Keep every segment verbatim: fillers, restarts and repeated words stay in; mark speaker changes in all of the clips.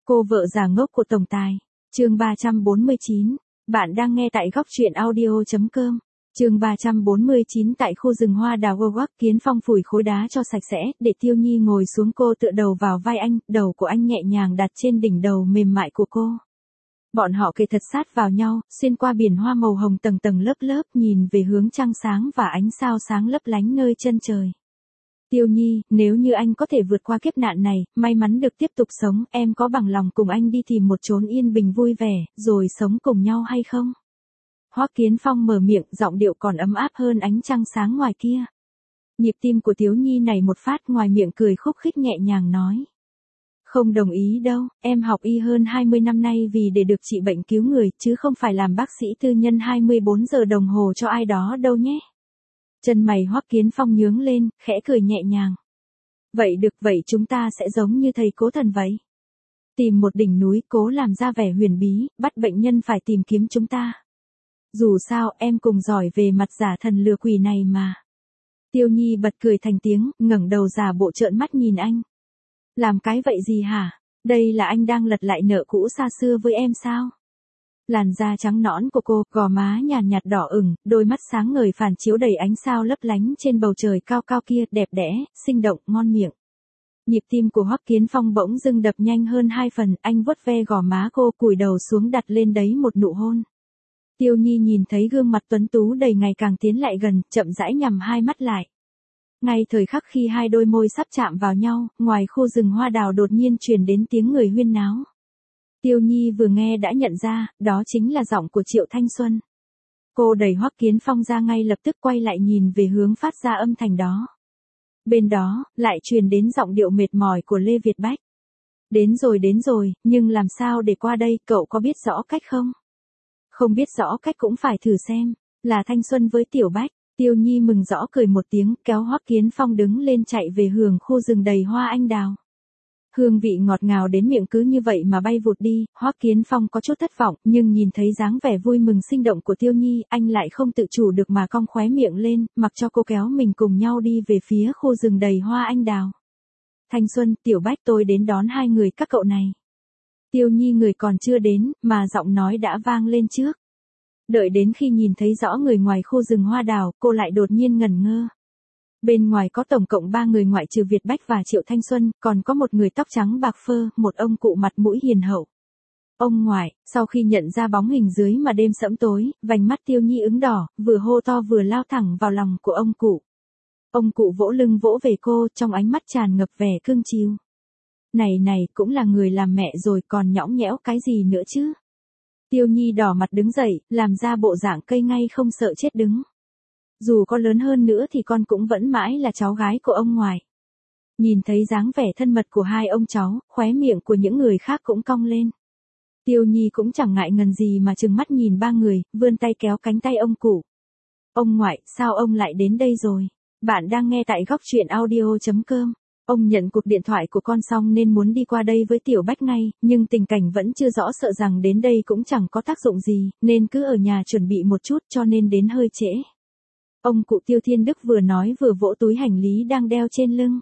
Speaker 1: Cô vợ già ngốc của tổng tài. Chương ba trăm bốn mươi chín. Bạn đang nghe tại góc truyện audio chấm com. Chương ba trăm bốn mươi chín. Tại khu rừng hoa đào Howard, Kiến Phong phủi khối đá cho sạch sẽ, để Tiêu Nhi ngồi xuống, cô tựa đầu vào vai anh, đầu của anh nhẹ nhàng đặt trên đỉnh đầu mềm mại của cô. Bọn họ kề thật sát vào nhau, xuyên qua biển hoa màu hồng tầng tầng lớp lớp, nhìn về hướng trăng sáng và ánh sao sáng lấp lánh nơi chân trời. Tiêu Nhi, nếu như anh có thể vượt qua kiếp nạn này, may mắn được tiếp tục sống, em có bằng lòng cùng anh đi tìm một chốn yên bình vui vẻ, rồi sống cùng nhau hay không? Hoắc Kiến Phong mở miệng, giọng điệu còn ấm áp hơn ánh trăng sáng ngoài kia. Nhịp tim của Tiếu Nhi này một phát, ngoài miệng cười khúc khích nhẹ nhàng nói. Không đồng ý đâu, em học y hơn hai mươi năm nay vì để được trị bệnh cứu người, chứ không phải làm bác sĩ tư nhân hai mươi bốn giờ đồng hồ cho ai đó đâu nhé. Chân mày Hoắc Kiến Phong nhướng lên, khẽ cười nhẹ nhàng. Vậy được, vậy chúng ta sẽ giống như thầy Cố Thần vậy. Tìm một đỉnh núi, cố làm ra vẻ huyền bí, bắt bệnh nhân phải tìm kiếm chúng ta. Dù sao, em cùng giỏi về mặt giả thần lừa quỷ này mà. Tiêu Nhi bật cười thành tiếng, ngẩng đầu giả bộ trợn mắt nhìn anh. Làm cái vậy gì hả? Đây là anh đang lật lại nợ cũ xa xưa với em sao? Làn da trắng nõn của cô, gò má nhàn nhạt đỏ ửng, đôi mắt sáng ngời phản chiếu đầy ánh sao lấp lánh trên bầu trời cao cao kia, đẹp đẽ, sinh động, ngon miệng. Nhịp tim của Hoắc Kiến Phong bỗng dưng đập nhanh hơn hai phần, anh vuốt ve gò má cô, cúi đầu xuống đặt lên đấy một nụ hôn. Tiêu Nhi nhìn thấy gương mặt tuấn tú đầy ngày càng tiến lại gần, chậm rãi nhắm hai mắt lại. Ngay thời khắc khi hai đôi môi sắp chạm vào nhau, ngoài khu rừng hoa đào đột nhiên truyền đến tiếng người huyên náo. Tiêu Nhi vừa nghe đã nhận ra, đó chính là giọng của Triệu Thanh Xuân. Cô đẩy Hoắc Kiến Phong ra, ngay lập tức quay lại nhìn về hướng phát ra âm thanh đó. Bên đó, lại truyền đến giọng điệu mệt mỏi của Lê Việt Bách. Đến rồi đến rồi, nhưng làm sao để qua đây, cậu có biết rõ cách không? Không biết rõ cách cũng phải thử xem, là Thanh Xuân với Tiểu Bách. Tiêu Nhi mừng rõ cười một tiếng, kéo Hoắc Kiến Phong đứng lên chạy về hướng khu rừng đầy hoa anh đào. Hương vị ngọt ngào đến miệng cứ như vậy mà bay vụt đi, Hoắc Kiến Phong có chút thất vọng, nhưng nhìn thấy dáng vẻ vui mừng sinh động của Tiêu Nhi, anh lại không tự chủ được mà cong khóe miệng lên, mặc cho cô kéo mình cùng nhau đi về phía khu rừng đầy hoa anh đào. Thanh Xuân, Tiểu Bách, tôi đến đón hai người các cậu này. Tiêu Nhi người còn chưa đến, mà giọng nói đã vang lên trước. Đợi đến khi nhìn thấy rõ người ngoài khu rừng hoa đào, cô lại đột nhiên ngẩn ngơ. Bên ngoài có tổng cộng ba người ngoại trừ Việt Bách và Triệu Thanh Xuân, còn có một người tóc trắng bạc phơ, một ông cụ mặt mũi hiền hậu. Ông ngoại, sau khi nhận ra bóng hình dưới mà đêm sẫm tối, vành mắt Tiêu Nhi ửng đỏ, vừa hô to vừa lao thẳng vào lòng của ông cụ. Ông cụ vỗ lưng vỗ về cô, trong ánh mắt tràn ngập vẻ cưng chiều. Này này, cũng là người làm mẹ rồi, còn nhõng nhẽo cái gì nữa chứ? Tiêu Nhi đỏ mặt đứng dậy, làm ra bộ dạng cây ngay không sợ chết đứng. Dù có lớn hơn nữa thì con cũng vẫn mãi là cháu gái của ông ngoại. Nhìn thấy dáng vẻ thân mật của hai ông cháu, khóe miệng của những người khác cũng cong lên. Tiêu Nhi cũng chẳng ngại ngần gì mà trừng mắt nhìn ba người, vươn tay kéo cánh tay ông cụ. Ông ngoại, sao ông lại đến đây rồi? Bạn đang nghe tại góc truyện audio chấm com. Ông nhận cuộc điện thoại của con xong nên muốn đi qua đây với Tiểu Bách ngay, nhưng tình cảnh vẫn chưa rõ, sợ rằng đến đây cũng chẳng có tác dụng gì, nên cứ ở nhà chuẩn bị một chút, cho nên đến hơi trễ. Ông cụ Tiêu Thiên Đức vừa nói vừa vỗ túi hành lý đang đeo trên lưng.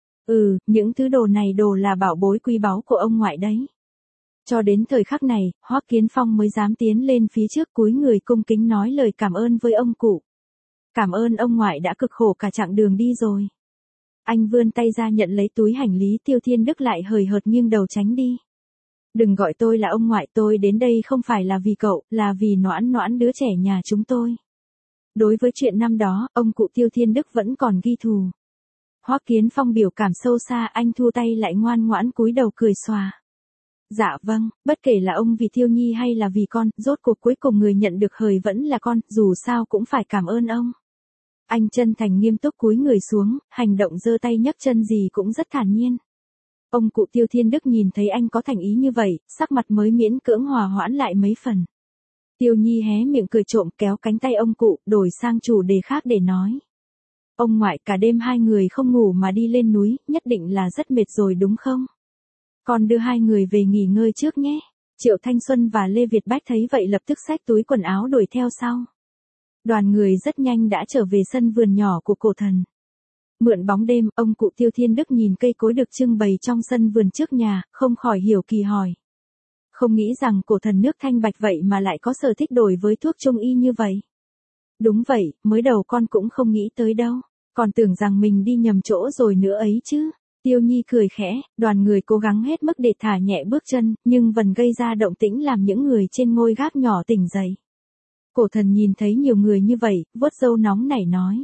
Speaker 1: Ừ, những thứ đồ này đồ là bảo bối quý báu của ông ngoại đấy. Cho đến thời khắc này, Hoắc Kiến Phong mới dám tiến lên phía trước, cúi người cung kính nói lời cảm ơn với ông cụ. Cảm ơn ông ngoại đã cực khổ cả chặng đường đi rồi. Anh vươn tay ra nhận lấy túi hành lý, Tiêu Thiên Đức lại hời hợt nghiêng đầu tránh đi. Đừng gọi tôi là ông ngoại, tôi đến đây không phải là vì cậu, là vì Noãn Noãn đứa trẻ nhà chúng tôi. Đối với chuyện năm đó, ông cụ Tiêu Thiên Đức vẫn còn ghi thù. Hoắc Kiến Phong biểu cảm sâu xa, anh thu tay lại ngoan ngoãn cúi đầu cười xòa. Dạ vâng, bất kể là ông vì Tiêu Nhi hay là vì con, rốt cuộc cuối cùng người nhận được hời vẫn là con, dù sao cũng phải cảm ơn ông. Anh chân thành nghiêm túc cúi người xuống, hành động giơ tay nhấc chân gì cũng rất thản nhiên. Ông cụ Tiêu Thiên Đức nhìn thấy anh có thành ý như vậy, sắc mặt mới miễn cưỡng hòa hoãn lại mấy phần. Tiêu Nhi hé miệng cười trộm, kéo cánh tay ông cụ, đổi sang chủ đề khác để nói. Ông ngoại, cả đêm hai người không ngủ mà đi lên núi, nhất định là rất mệt rồi đúng không? Con đưa hai người về nghỉ ngơi trước nhé. Triệu Thanh Xuân và Lê Việt Bách thấy vậy lập tức xách túi quần áo đuổi theo sau. Đoàn người rất nhanh đã trở về sân vườn nhỏ của cổ thần. Mượn bóng đêm, ông cụ Tiêu Thiên Đức nhìn cây cối được trưng bày trong sân vườn trước nhà, không khỏi hiểu kỳ hỏi. Không nghĩ rằng cổ thần nước thanh bạch vậy mà lại có sở thích đổi với thuốc trung y như vậy. Đúng vậy, mới đầu con cũng không nghĩ tới đâu, còn tưởng rằng mình đi nhầm chỗ rồi nữa ấy chứ. Tiêu Nhi cười khẽ, đoàn người cố gắng hết mức để thả nhẹ bước chân, nhưng vẫn gây ra động tĩnh làm những người trên ngôi gác nhỏ tỉnh dậy. Cổ thần nhìn thấy nhiều người như vậy, vuốt râu nóng nảy nói.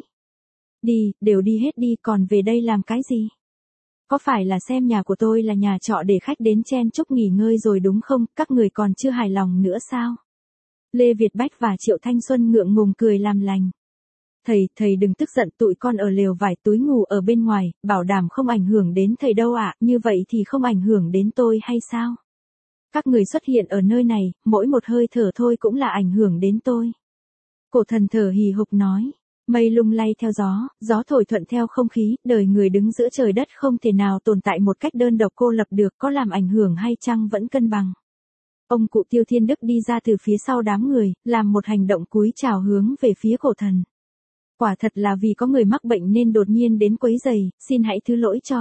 Speaker 1: Đi, đều đi hết đi, còn về đây làm cái gì? Có phải là xem nhà của tôi là nhà trọ để khách đến chen chúc nghỉ ngơi rồi đúng không, các người còn chưa hài lòng nữa sao? Lê Việt Bách và Triệu Thanh Xuân ngượng ngùng cười làm lành. Thầy, thầy đừng tức giận, tụi con ở lều vải túi ngủ ở bên ngoài, bảo đảm không ảnh hưởng đến thầy đâu ạ, như vậy thì không ảnh hưởng đến tôi hay sao? Các người xuất hiện ở nơi này, mỗi một hơi thở thôi cũng là ảnh hưởng đến tôi. Cổ thần thở hì hục nói, mây lung lay theo gió, gió thổi thuận theo không khí, đời người đứng giữa trời đất không thể nào tồn tại một cách đơn độc cô lập được, có làm ảnh hưởng hay chăng vẫn cân bằng. Ông cụ Tiêu Thiên Đức đi ra từ phía sau đám người, làm một hành động cúi chào hướng về phía cổ thần. Quả thật là vì có người mắc bệnh nên đột nhiên đến quấy rầy, xin hãy thứ lỗi cho.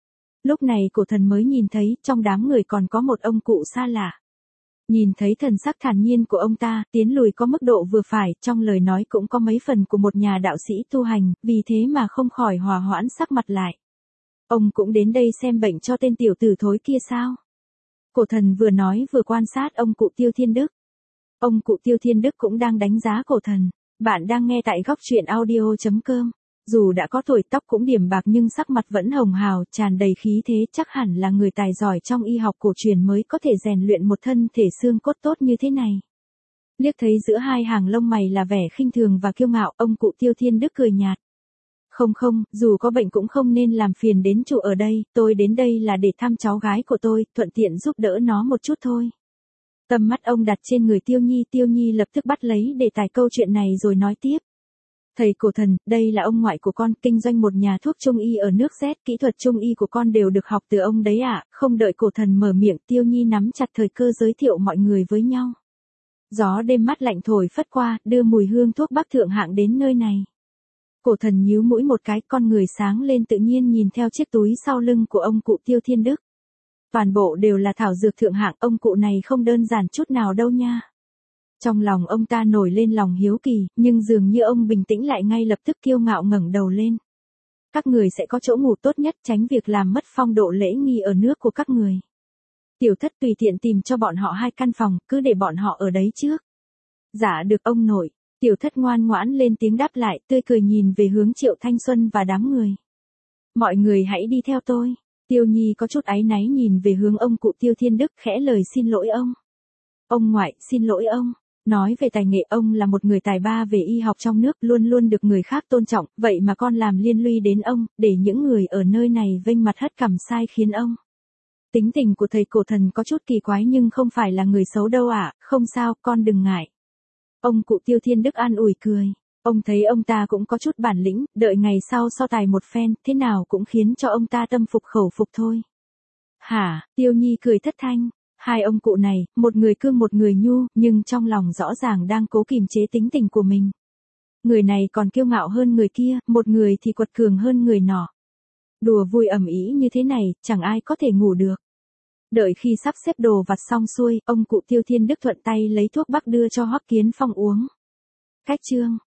Speaker 1: Lúc này cổ thần mới nhìn thấy trong đám người còn có một ông cụ xa lạ. Nhìn thấy thần sắc thản nhiên của ông ta, tiến lùi có mức độ vừa phải, trong lời nói cũng có mấy phần của một nhà đạo sĩ tu hành, vì thế mà không khỏi hòa hoãn sắc mặt lại. Ông cũng đến đây xem bệnh cho tên tiểu tử thối kia sao? Cổ thần vừa nói vừa quan sát ông cụ Tiêu Thiên Đức. Ông cụ Tiêu Thiên Đức cũng đang đánh giá cổ thần. Bạn đang nghe tại góc truyện audio chấm com. Dù đã có tuổi, tóc cũng điểm bạc nhưng sắc mặt vẫn hồng hào, tràn đầy khí thế, chắc hẳn là người tài giỏi trong y học cổ truyền mới có thể rèn luyện một thân thể xương cốt tốt như thế này. Liếc thấy giữa hai hàng lông mày là vẻ khinh thường và kiêu ngạo, ông cụ Tiêu Thiên Đức cười nhạt. Không không, dù có bệnh cũng không nên làm phiền đến chủ ở đây, tôi đến đây là để thăm cháu gái của tôi, thuận tiện giúp đỡ nó một chút thôi. Tầm mắt ông đặt trên người Tiêu Nhi, Tiêu Nhi lập tức bắt lấy đề tài câu chuyện này rồi nói tiếp. Thầy cổ thần, đây là ông ngoại của con, kinh doanh một nhà thuốc trung y ở nước Z, kỹ thuật trung y của con đều được học từ ông đấy ạ. À. Không đợi cổ thần mở miệng, Tiêu Nhi nắm chặt thời cơ giới thiệu mọi người với nhau. Gió đêm mát lạnh thổi phất qua, đưa mùi hương thuốc bắc thượng hạng đến nơi này. Cổ thần nhíu mũi một cái, con người sáng lên tự nhiên nhìn theo chiếc túi sau lưng của ông cụ Tiêu Thiên Đức. Toàn bộ đều là thảo dược thượng hạng, ông cụ này không đơn giản chút nào đâu nha. Trong lòng ông ta nổi lên lòng hiếu kỳ, nhưng dường như ông bình tĩnh lại ngay lập tức kiêu ngạo ngẩng đầu lên. Các người sẽ có chỗ ngủ tốt nhất, tránh việc làm mất phong độ lễ nghi ở nước của các người. Tiểu thất tùy tiện tìm cho bọn họ hai căn phòng, cứ để bọn họ ở đấy trước. Dạ được ông nội. Tiểu thất ngoan ngoãn lên tiếng đáp lại, tươi cười nhìn về hướng Triệu Thanh Xuân và đám người. Mọi người hãy đi theo tôi. Tiêu Nhi có chút áy náy nhìn về hướng ông cụ Tiêu Thiên Đức, khẽ lời xin lỗi ông. Ông ngoại, xin lỗi ông. Nói về tài nghệ, ông là một người tài ba về y học trong nước, luôn luôn được người khác tôn trọng, vậy mà con làm liên lụy đến ông, để những người ở nơi này vênh mặt hất cằm sai khiến ông. Tính tình của thầy cổ thần có chút kỳ quái nhưng không phải là người xấu đâu ạ, à, không sao, con đừng ngại. Ông cụ Tiêu Thiên Đức an ủi cười. Ông thấy ông ta cũng có chút bản lĩnh, đợi ngày sau so tài một phen, thế nào cũng khiến cho ông ta tâm phục khẩu phục thôi. Hả, Tiêu Nhi cười thất thanh. Hai ông cụ này, một người cương một người nhu, nhưng trong lòng rõ ràng đang cố kìm chế tính tình của mình. Người này còn kiêu ngạo hơn người kia, một người thì quật cường hơn người nọ. Đùa vui ầm ĩ như thế này, chẳng ai có thể ngủ được. Đợi khi sắp xếp đồ vặt xong xuôi, ông cụ Tiêu Thiên Đức thuận tay lấy thuốc bắc đưa cho Hoắc Kiến Phong uống. Cách chương